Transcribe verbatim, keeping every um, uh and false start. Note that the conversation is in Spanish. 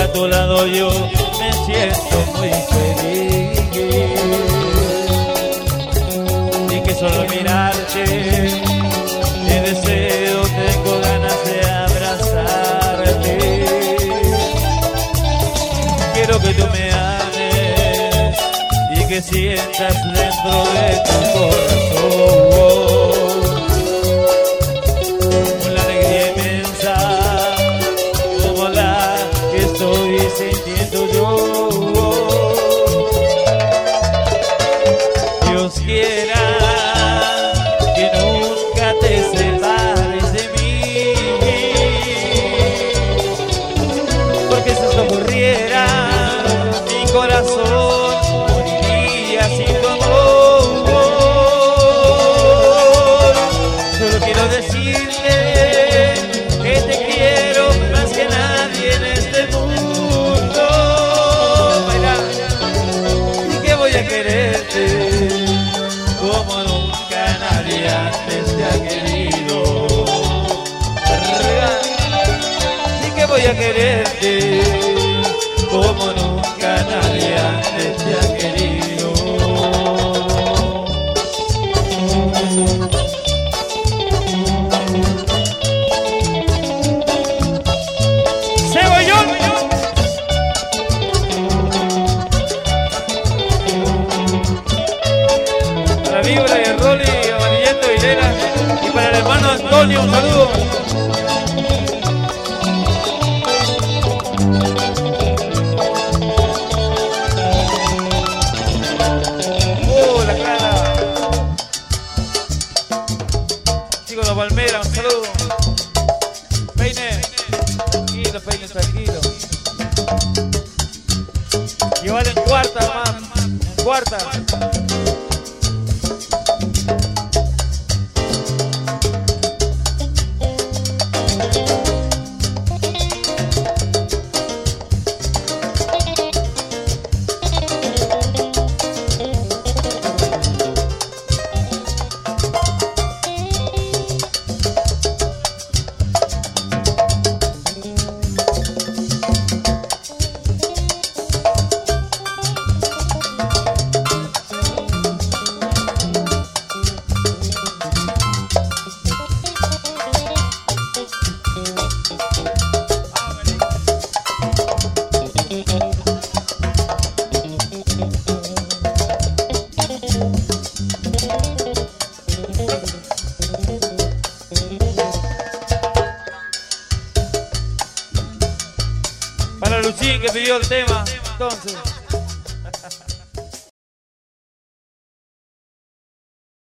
a tu lado yo me siento muy feliz. Y que solo mirarte te deseo, tengo ganas de abrazarte. Quiero que tú me ames y que sientas dentro de tu corazón una alegría inmensa como la que estoy sintiendo yo. Dios quiera que nunca te separes de mí, porque si esto ocurriera mi corazón moriría sin tu amor. Solo quiero decirte que te quiero más que nadie en este mundo. Baila. Y que voy a quererte como nunca nadie antes te ha querido. Y que voy a quererte como nunca nadie antes te ha querido. ¡Cebollón! Para Vibra y el Rolly, Amarillento y Lera. Y para el hermano Antonio, un saludo. Chicos de Palmera, un saludo. Peine, tranquilo, Peine, tranquilo. Llevar en cuarta, man, en cuarta. Para Luchín que pidió el tema, entonces.